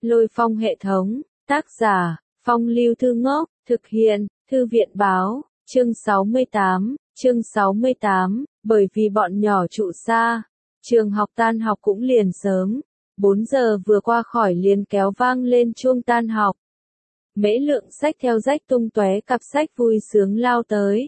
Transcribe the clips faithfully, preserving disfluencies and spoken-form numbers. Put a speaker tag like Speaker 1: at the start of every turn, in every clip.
Speaker 1: Lôi Phong hệ thống, tác giả, Phong Lưu Thư Ngốc, thực hiện, Thư viện báo, chương sáu mươi tám, chương sáu mươi tám, bởi vì bọn nhỏ trụ xa, trường học tan học cũng liền sớm, bốn giờ vừa qua khỏi liền kéo vang lên chuông tan học. Mễ Lượng xách theo rách tung tóe cặp sách vui sướng lao tới.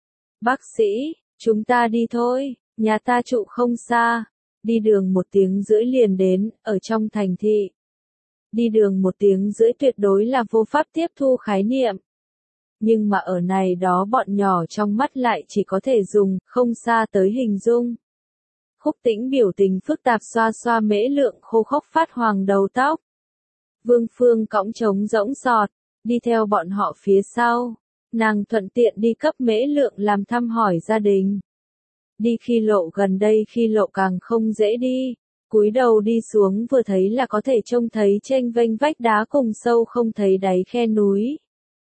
Speaker 1: Bác sĩ, chúng ta đi thôi, nhà ta trụ không xa, đi đường một tiếng rưỡi liền đến, ở trong thành thị. Đi đường một tiếng rưỡi tuyệt đối là vô pháp tiếp thu khái niệm. Nhưng mà ở này đó bọn nhỏ trong mắt lại chỉ có thể dùng, không xa tới hình dung. Khúc Tĩnh biểu tình phức tạp xoa xoa Mễ Lượng khô khốc phát hoàng đầu tóc. Vương Phương cõng trống rỗng sọt, đi theo bọn họ phía sau. Nàng thuận tiện đi cấp Mễ Lượng làm thăm hỏi gia đình. Đi khi lộ gần đây khi lộ càng không dễ đi. Cúi đầu đi xuống vừa thấy là có thể trông thấy chênh vênh vách đá cùng sâu không thấy đáy khe núi.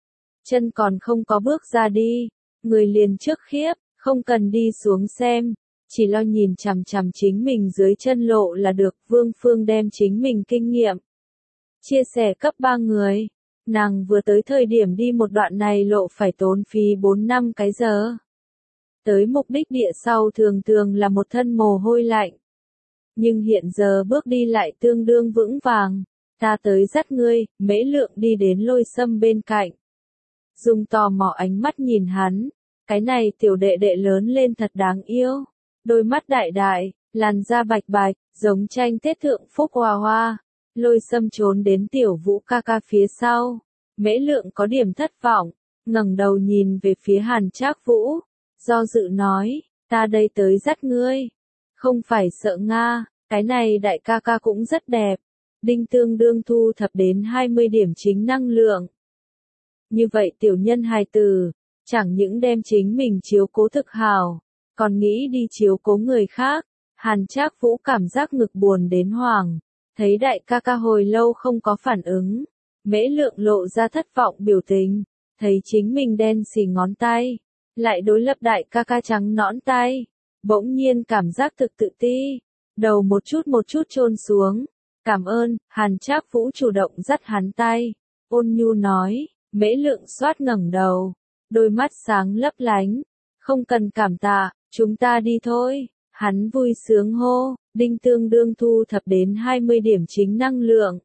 Speaker 1: Chân còn không có bước ra đi, người liền trước khiếp, không cần đi xuống xem, chỉ lo nhìn chằm chằm chính mình dưới chân lộ là được. Vương Phương đem chính mình kinh nghiệm chia sẻ cấp ba người. Nàng vừa tới thời điểm đi một đoạn này lộ phải tốn phí bốn năm cái giờ. Tới mục đích địa sau thường thường là một thân mồ hôi lạnh. Nhưng hiện giờ bước đi lại tương đương vững vàng. Ta tới dắt ngươi, Mễ Lượng đi đến Lôi Sâm bên cạnh. Dùng tò mò ánh mắt nhìn hắn. Cái này tiểu đệ đệ lớn lên thật đáng yêu. Đôi mắt đại đại, làn da bạch bạch, giống tranh Tết thượng phúc hoa hoa. Lôi Sâm trốn đến tiểu Vũ ca ca phía sau. Mễ Lượng có điểm thất vọng, ngẩng đầu nhìn về phía Hàn Trác Vũ. Do dự nói, ta đây tới dắt ngươi. Không phải sợ Nga, cái này đại ca ca cũng rất đẹp. Đinh tương đương thu thập đến hai mươi điểm chính năng lượng. Như vậy tiểu nhân hài tử, chẳng những đem chính mình chiếu cố thực hào, còn nghĩ đi chiếu cố người khác. Hàn Trác Vũ cảm giác ngực buồn đến hoảng, thấy đại ca ca hồi lâu không có phản ứng. Mễ Lượng lộ ra thất vọng biểu tình, thấy chính mình đen xì ngón tay, lại đối lập đại ca ca trắng nõn tay, bỗng nhiên cảm giác thực tự ti, đầu một chút một chút chôn xuống. Cảm ơn. Hàn Trác Vũ chủ động dắt hắn tay, ôn nhu nói. Mễ Lượng xoát ngẩng đầu, đôi mắt sáng lấp lánh, không cần cảm tạ, chúng ta đi thôi. Hắn vui sướng hô, đinh tương đương thu thập đến hai mươi điểm chính năng lượng.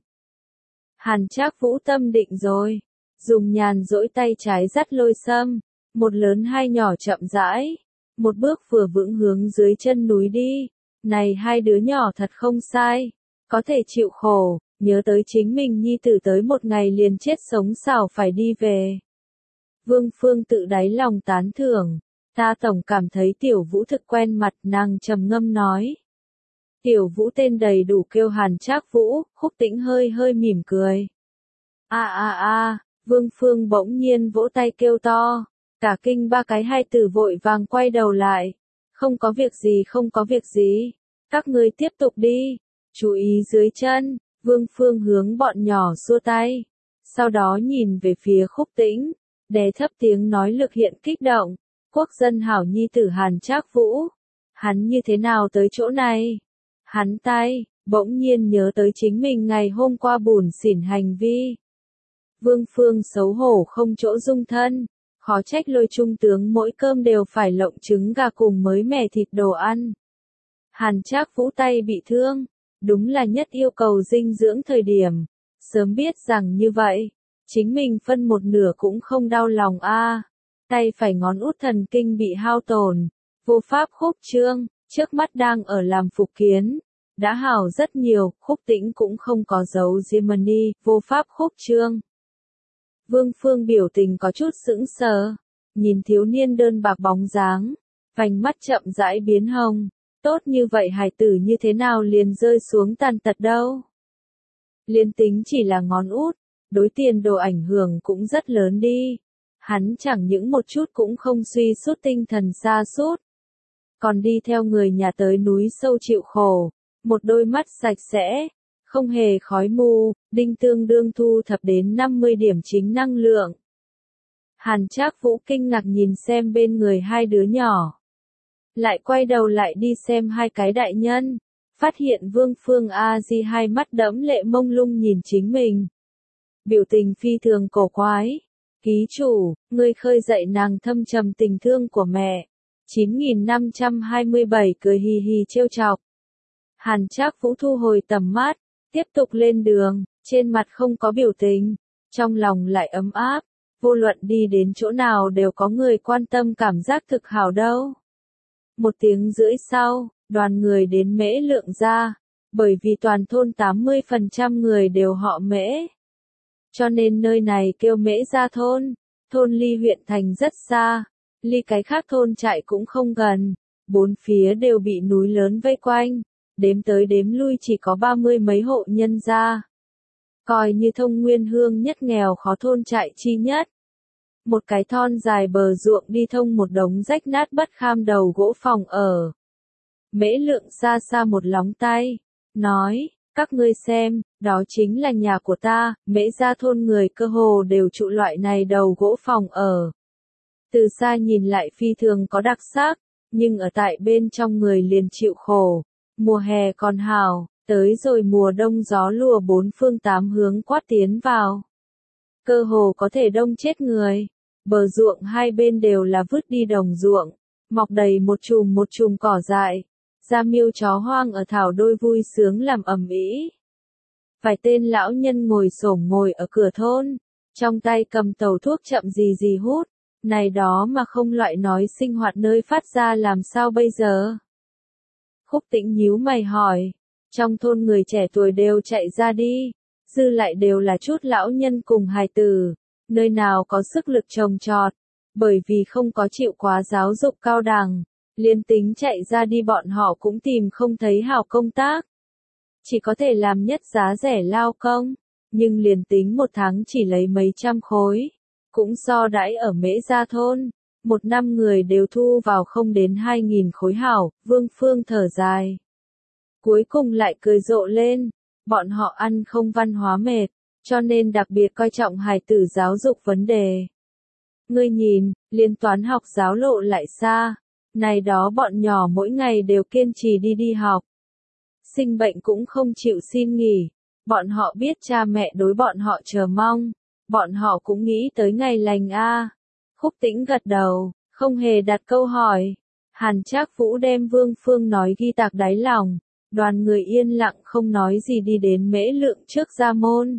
Speaker 1: Hàn Trác Vũ tâm định rồi, dùng nhàn duỗi tay trái dắt Lôi Sâm, một lớn hai nhỏ chậm rãi, một bước vừa vững hướng dưới chân núi đi. Này hai đứa nhỏ thật không sai, có thể chịu khổ, nhớ tới chính mình nhi tử tới một ngày liền chết sống xảo phải đi về. Vương Phương tự đáy lòng tán thưởng, ta tổng cảm thấy tiểu Vũ thực quen mặt. Nàng trầm ngâm nói. Tiểu Vũ tên đầy đủ kêu Hàn Trác Vũ. Khúc Tĩnh hơi hơi mỉm cười. A a a, Vương Phương bỗng nhiên vỗ tay kêu to, cả kinh ba cái hai tử vội vàng quay đầu lại. Không có việc gì, không có việc gì, các ngươi tiếp tục đi, chú ý dưới chân. Vương Phương hướng bọn nhỏ xua tay, sau đó nhìn về phía Khúc Tĩnh, đè thấp tiếng nói lực hiện kích động. Quốc dân hảo nhi tử Hàn Trác Vũ, hắn như thế nào tới chỗ này? Hắn tay, bỗng nhiên nhớ tới chính mình ngày hôm qua bủn xỉn hành vi. Vương Phương xấu hổ không chỗ dung thân, khó trách Lôi trung tướng mỗi cơm đều phải lộng trứng gà cùng mới mẻ thịt đồ ăn. Hàn Trác Vũ tay bị thương, đúng là nhất yêu cầu dinh dưỡng thời điểm, sớm biết rằng như vậy, chính mình phân một nửa cũng không đau lòng a. Tay phải ngón út thần kinh bị hao tổn, vô pháp khúc trương, trước mắt đang ở làm phục kiến, đã hảo rất nhiều. Khúc Tĩnh cũng không có dấu Gemini, vô pháp khúc trương. Vương Phương biểu tình có chút sững sờ, nhìn thiếu niên đơn bạc bóng dáng, vành mắt chậm rãi biến hồng. Tốt như vậy hài tử như thế nào liền rơi xuống tàn tật đâu. Liên tính chỉ là ngón út, đối tiền đồ ảnh hưởng cũng rất lớn đi. Hắn chẳng những một chút cũng không suy sút tinh thần sa sút, còn đi theo người nhà tới núi sâu chịu khổ, một đôi mắt sạch sẽ, không hề khói mù, đinh tương đương thu thập đến năm mươi điểm chính năng lượng. Hàn Trác Vũ kinh ngạc nhìn xem bên người hai đứa nhỏ, lại quay đầu lại đi xem hai cái đại nhân, phát hiện Vương Phương A Di hai mắt đẫm lệ mông lung nhìn chính mình. Biểu tình phi thường cổ quái. Ký chủ, ngươi khơi dậy nàng thâm trầm tình thương của mẹ. chín nghìn năm trăm hai mươi bảy cười hì hì trêu chọc. Hàn Trác Vũ thu hồi tầm mắt, tiếp tục lên đường, trên mặt không có biểu tình, trong lòng lại ấm áp, vô luận đi đến chỗ nào đều có người quan tâm, cảm giác thực hảo đâu. Một tiếng rưỡi sau, đoàn người đến Mễ Lượng gia, bởi vì toàn thôn tám mươi phần trăm người đều họ Mễ. Cho nên nơi này kêu Mễ Gia thôn, thôn ly huyện thành rất xa, ly cái khác thôn trại cũng không gần, bốn phía đều bị núi lớn vây quanh, đếm tới đếm lui chỉ có ba mươi mấy hộ nhân gia. Coi như thông nguyên hương nhất nghèo khó thôn trại chi nhất. Một cái thon dài bờ ruộng đi thông một đống rách nát bất kham đầu gỗ phòng ở. Mễ Lượng xa xa một lóng tay, nói, các ngươi xem, đó chính là nhà của ta, Mễ Gia thôn người cơ hồ đều trụ loại này đầu gỗ phòng ở. Từ xa nhìn lại phi thường có đặc sắc, nhưng ở tại bên trong người liền chịu khổ. Mùa hè còn hào, tới rồi mùa đông gió lùa bốn phương tám hướng quát tiến vào. Cơ hồ có thể đông chết người. Bờ ruộng hai bên đều là vứt đi đồng ruộng, mọc đầy một chùm một chùm cỏ dại. Gia miêu chó hoang ở thảo đôi vui sướng làm ầm ĩ. Vài tên lão nhân ngồi xổm ngồi ở cửa thôn, trong tay cầm tàu thuốc chậm gì gì hút, này đó mà không loại nói sinh hoạt nơi phát ra làm sao bây giờ? Khúc Tĩnh nhíu mày hỏi, trong thôn người trẻ tuổi đều chạy ra đi, dư lại đều là chút lão nhân cùng hài tử, nơi nào có sức lực trồng trọt, bởi vì không có chịu quá giáo dục cao đẳng. Liên tính chạy ra đi bọn họ cũng tìm không thấy hảo công tác. Chỉ có thể làm nhất giá rẻ lao công, nhưng liền tính một tháng chỉ lấy mấy trăm khối. Cũng so đãi ở Mễ Gia thôn, một năm người đều thu vào không đến hai nghìn khối hảo, Vương Phương thở dài. Cuối cùng lại cười rộ lên, bọn họ ăn không văn hóa mệt, cho nên đặc biệt coi trọng hài tử giáo dục vấn đề. Ngươi nhìn, liên toán học giáo lộ lại xa. Này đó bọn nhỏ mỗi ngày đều kiên trì đi đi học. Sinh bệnh cũng không chịu xin nghỉ. Bọn họ biết cha mẹ đối bọn họ chờ mong. Bọn họ cũng nghĩ tới ngày lành a. Khúc Tĩnh gật đầu, không hề đặt câu hỏi. Hàn Trác Vũ đem Vương Phương nói ghi tạc đáy lòng. Đoàn người yên lặng không nói gì đi đến Mễ Lượng trước gia môn.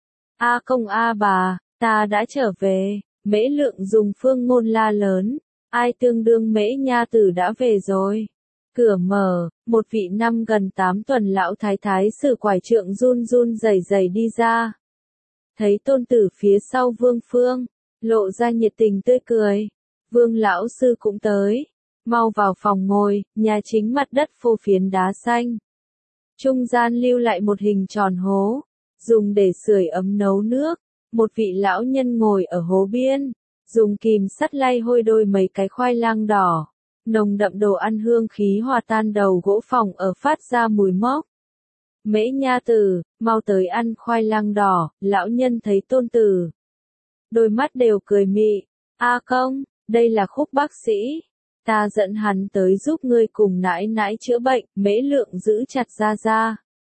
Speaker 1: A công a bà, ta đã trở về. Mễ Lượng dùng phương ngôn la lớn. Ai tương đương Mễ nha tử đã về rồi. Cửa mở, một vị năm gần tám tuần lão thái thái sử quải trượng run run rẩy rẩy đi ra. Thấy tôn tử phía sau Vương Phương, lộ ra nhiệt tình tươi cười. Vương lão sư cũng tới. Mau vào phòng ngồi, nhà chính mặt đất phô phiến đá xanh. Trung gian lưu lại một hình tròn hố, dùng để sưởi ấm nấu nước. Một vị lão nhân ngồi ở hố biên. Dùng kìm sắt lay hôi đôi mấy cái khoai lang đỏ, nồng đậm đồ ăn hương khí hòa tan đầu gỗ phòng ở phát ra mùi mốc. Mễ nha tử, mau tới ăn khoai lang đỏ, lão nhân thấy tôn tử. Đôi mắt đều cười mị, a công, đây là Khúc bác sĩ. Ta dẫn hắn tới giúp ngươi cùng nãi nãi chữa bệnh, Mễ Lượng giữ chặt ra ra.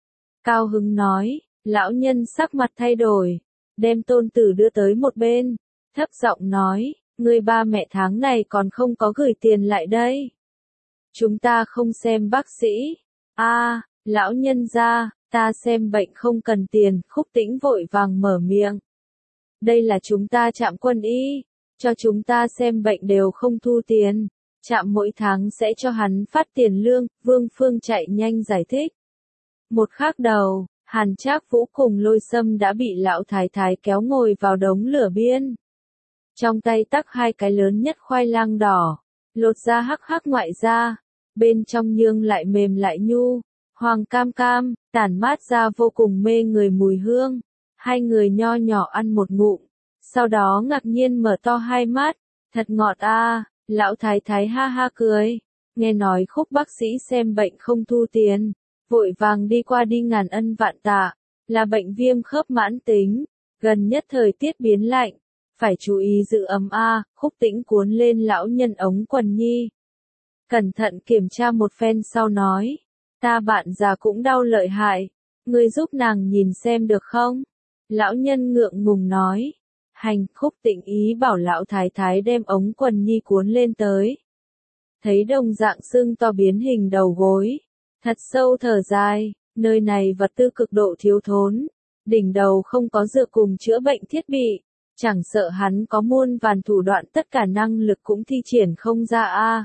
Speaker 1: Cao hứng nói, lão nhân sắc mặt thay đổi, đem tôn tử đưa tới một bên. Thấp giọng nói, người ba mẹ tháng này còn không có gửi tiền lại đây. Chúng ta không xem bác sĩ. A, à, lão nhân gia, ta xem bệnh không cần tiền, Khúc Tĩnh vội vàng mở miệng. Đây là chúng ta trạm quân y, cho chúng ta xem bệnh đều không thu tiền. Trạm mỗi tháng sẽ cho hắn phát tiền lương, Vương Phương chạy nhanh giải thích. Một khác đầu, Hàn Trác Vũ cùng Lôi Sâm đã bị lão thái thái kéo ngồi vào đống lửa biên. Trong tay tắc hai cái lớn nhất khoai lang đỏ, lột ra hắc hắc ngoại ra, bên trong nhương lại mềm lại nhu, hoàng cam cam, tản mát ra vô cùng mê người mùi hương. Hai người nho nhỏ ăn một ngụm, sau đó ngạc nhiên mở to hai mắt, thật ngọt a. À. Lão thái thái ha ha cười, nghe nói Khúc bác sĩ xem bệnh không thu tiền, vội vàng đi qua đi ngàn ân vạn tạ, là bệnh viêm khớp mãn tính, gần nhất thời tiết biến lạnh. Phải chú ý giữ ấm a. À. Khúc Tĩnh cuốn lên lão nhân ống quần nhi. Cẩn thận kiểm tra một phen sau nói. ta bạn già cũng đau lợi hại, ngươi giúp nàng nhìn xem được không? Lão nhân ngượng ngùng nói. Hành. Khúc Tĩnh ý bảo lão thái thái đem ống quần nhi cuốn lên tới. Thấy đồng dạng sưng to biến hình đầu gối. Thật sâu thở dài, nơi này vật tư cực độ thiếu thốn. Đỉnh đầu không có dược cùng chữa bệnh thiết bị. Chẳng sợ hắn có muôn vàn thủ đoạn tất cả năng lực cũng thi triển không ra a.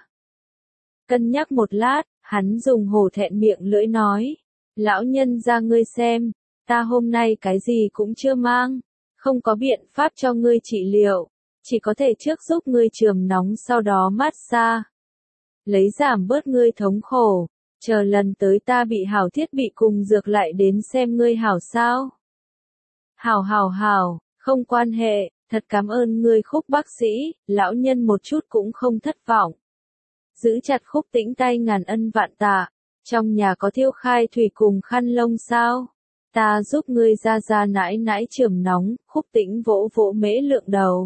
Speaker 1: Cân nhắc một lát, hắn dùng hổ thẹn miệng lưỡi nói. Lão nhân ra ngươi xem, ta hôm nay cái gì cũng chưa mang. Không có biện pháp cho ngươi trị liệu, chỉ có thể trước giúp ngươi chườm nóng sau đó massage. Lấy giảm bớt ngươi thống khổ, chờ lần tới ta bị hảo thiết bị cùng dược lại đến xem ngươi hảo sao. Hảo hảo hảo, không quan hệ, thật cảm ơn ngươi Khúc bác sĩ, lão nhân một chút cũng không thất vọng. Giữ chặt Khúc Tĩnh tay ngàn ân vạn tạ, trong nhà có thiêu khai thủy cùng khăn lông sao? Ta giúp ngươi ra ra nãi nãi chườm nóng. Khúc Tĩnh vỗ vỗ Mễ Lượng đầu.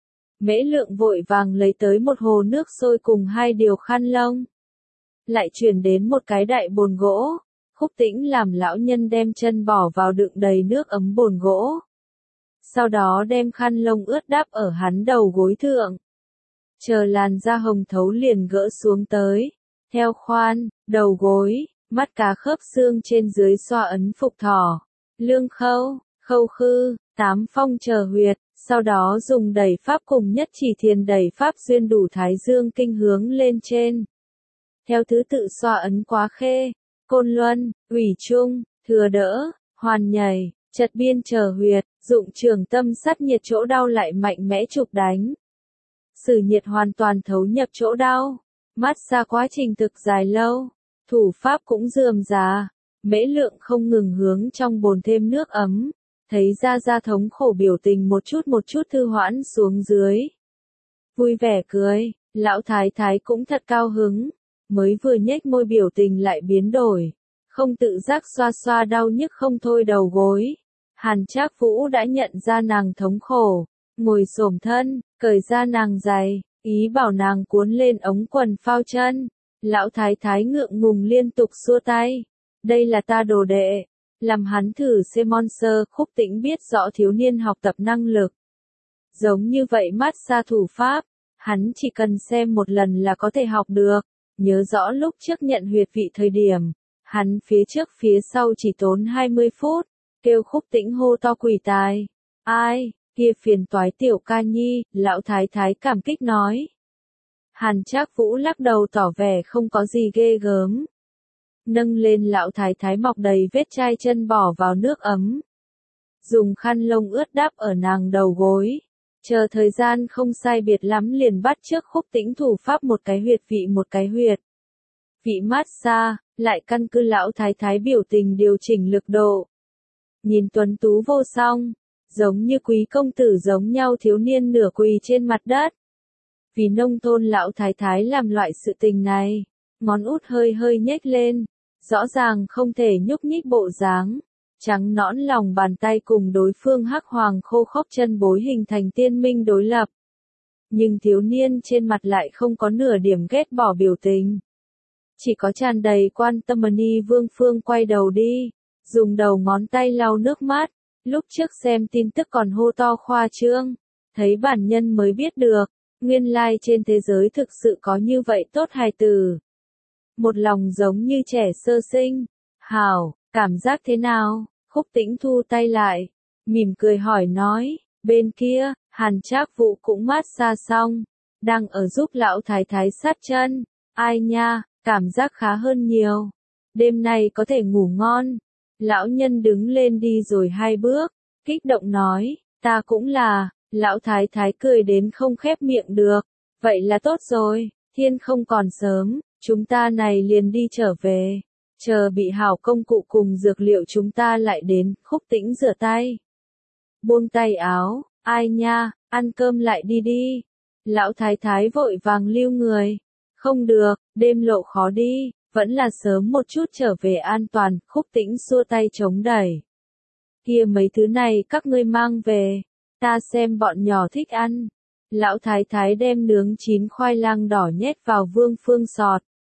Speaker 1: Mễ Lượng vội vàng lấy tới một hồ nước sôi cùng hai điều khăn lông. Lại chuyển đến một cái đại bồn gỗ. Khúc Tĩnh làm lão nhân đem chân bỏ vào đựng đầy nước ấm bồn gỗ. Sau đó đem khăn lông ướt đắp ở hắn đầu gối thượng. Chờ làn da hồng thấu liền gỡ xuống tới. Theo khoan, đầu gối, mắt cá khớp xương trên dưới xoa ấn phục thỏ, lương khâu, khâu khư, tám phong chờ huyệt, sau đó dùng đẩy pháp cùng nhất chỉ thiền đẩy pháp xuyên đủ thái dương kinh hướng lên trên. Theo thứ tự xoa ấn quá khê, côn luân, ủy trung, thừa đỡ, hoàn nhảy, chật biên chờ huyệt, dụng trường tâm sát nhiệt chỗ đau lại mạnh mẽ chụp đánh. Sử nhiệt hoàn toàn thấu nhập chỗ đau, massage quá trình thực dài lâu. Thủ pháp cũng rườm rà, Mễ Lượng không ngừng hướng trong bồn thêm nước ấm, thấy ra ra thống khổ biểu tình một chút một chút thư hoãn xuống dưới. Vui vẻ cười, lão thái thái cũng thật cao hứng, mới vừa nhếch môi biểu tình lại biến đổi, không tự giác xoa xoa đau nhức không thôi đầu gối. Hàn Trác Vũ đã nhận ra nàng thống khổ, ngồi xổm thân, cởi ra nàng giày, ý bảo nàng cuốn lên ống quần phao chân. Lão thái thái ngượng ngùng liên tục xua tay. Đây là ta đồ đệ. Làm hắn thử xem monster. Khúc Tĩnh biết rõ thiếu niên học tập năng lực. Giống như vậy massage thủ pháp, hắn chỉ cần xem một lần là có thể học được. Nhớ rõ lúc trước nhận huyệt vị thời điểm, hắn phía trước phía sau chỉ tốn hai mươi phút, kêu Khúc Tĩnh hô to quỷ tài. Ai, kia phiền toái tiểu ca nhi, lão thái thái cảm kích nói. Hàn Trác Vũ lắc đầu tỏ vẻ không có gì ghê gớm. Nâng lên lão thái thái mọc đầy vết chai chân bỏ vào nước ấm. Dùng khăn lông ướt đắp ở nàng đầu gối. Chờ thời gian không sai biệt lắm liền bắt trước Khúc Tĩnh thủ pháp một cái huyệt vị một cái huyệt. Vị massage, lại căn cứ lão thái thái biểu tình điều chỉnh lực độ. Nhìn tuấn tú vô song, giống như quý công tử giống nhau thiếu niên nửa quỳ trên mặt đất. Vì nông thôn lão thái thái làm loại sự tình này, ngón út hơi hơi nhếch lên, rõ ràng không thể nhúc nhích bộ dáng, trắng nõn lòng bàn tay cùng đối phương hắc hoàng khô khốc chân bối hình thành tiên minh đối lập. Nhưng thiếu niên trên mặt lại không có nửa điểm ghét bỏ biểu tình. Chỉ có tràn đầy quan tâm. Ni Vương Phương quay đầu đi, dùng đầu ngón tay lau nước mắt, lúc trước xem tin tức còn hô to khoa trương, thấy bản nhân mới biết được. Nguyên lai trên thế giới thực sự có như vậy tốt hài tử. Một lòng giống như trẻ sơ sinh. Hảo, cảm giác thế nào? Khúc Tĩnh thu tay lại, mỉm cười hỏi nói, bên kia, Hàn Trác Vũ cũng massage xong, đang ở giúp lão thái thái sát chân. Ai nha, cảm giác khá hơn nhiều. Đêm nay có thể ngủ ngon. Lão nhân đứng lên đi rồi hai bước, kích động nói, ta cũng là. Lão thái thái cười đến không khép miệng được. Vậy là tốt rồi, thiên không còn sớm, chúng ta này liền đi trở về. Chờ bị hảo công cụ cùng dược liệu chúng ta lại đến. Khúc Tĩnh rửa tay, buông tay áo, ai nha, ăn cơm lại đi đi. Lão thái thái vội vàng lưu người. Không được, đêm lộ khó đi, vẫn là sớm một chút trở về an toàn. Khúc Tĩnh xua tay chống đẩy. Kia mấy thứ này các ngươi mang về. Ta xem bọn nhỏ thích ăn. Lão thái thái đem nướng chín khoai lang đỏ nhét vào Vương Phương sọt.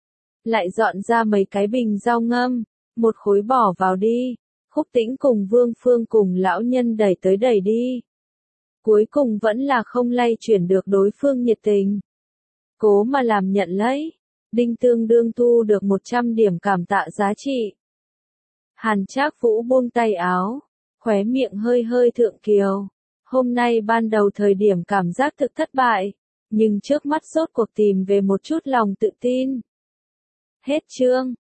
Speaker 1: lại dọn ra mấy cái bình rau ngâm, một khối bỏ vào đi. Khúc Tĩnh cùng Vương Phương cùng lão nhân đẩy tới đẩy đi. Cuối cùng vẫn là không lay chuyển được đối phương nhiệt tình. Cố mà làm nhận lấy. Đinh tương đương thu được một trăm điểm cảm tạ giá trị. Hàn Trác Vũ buông tay áo, khóe miệng hơi hơi thượng kiều. Hôm nay ban đầu thời điểm cảm giác thực thất bại, nhưng trước mắt rốt cuộc tìm về một chút lòng tự tin. Hết chương.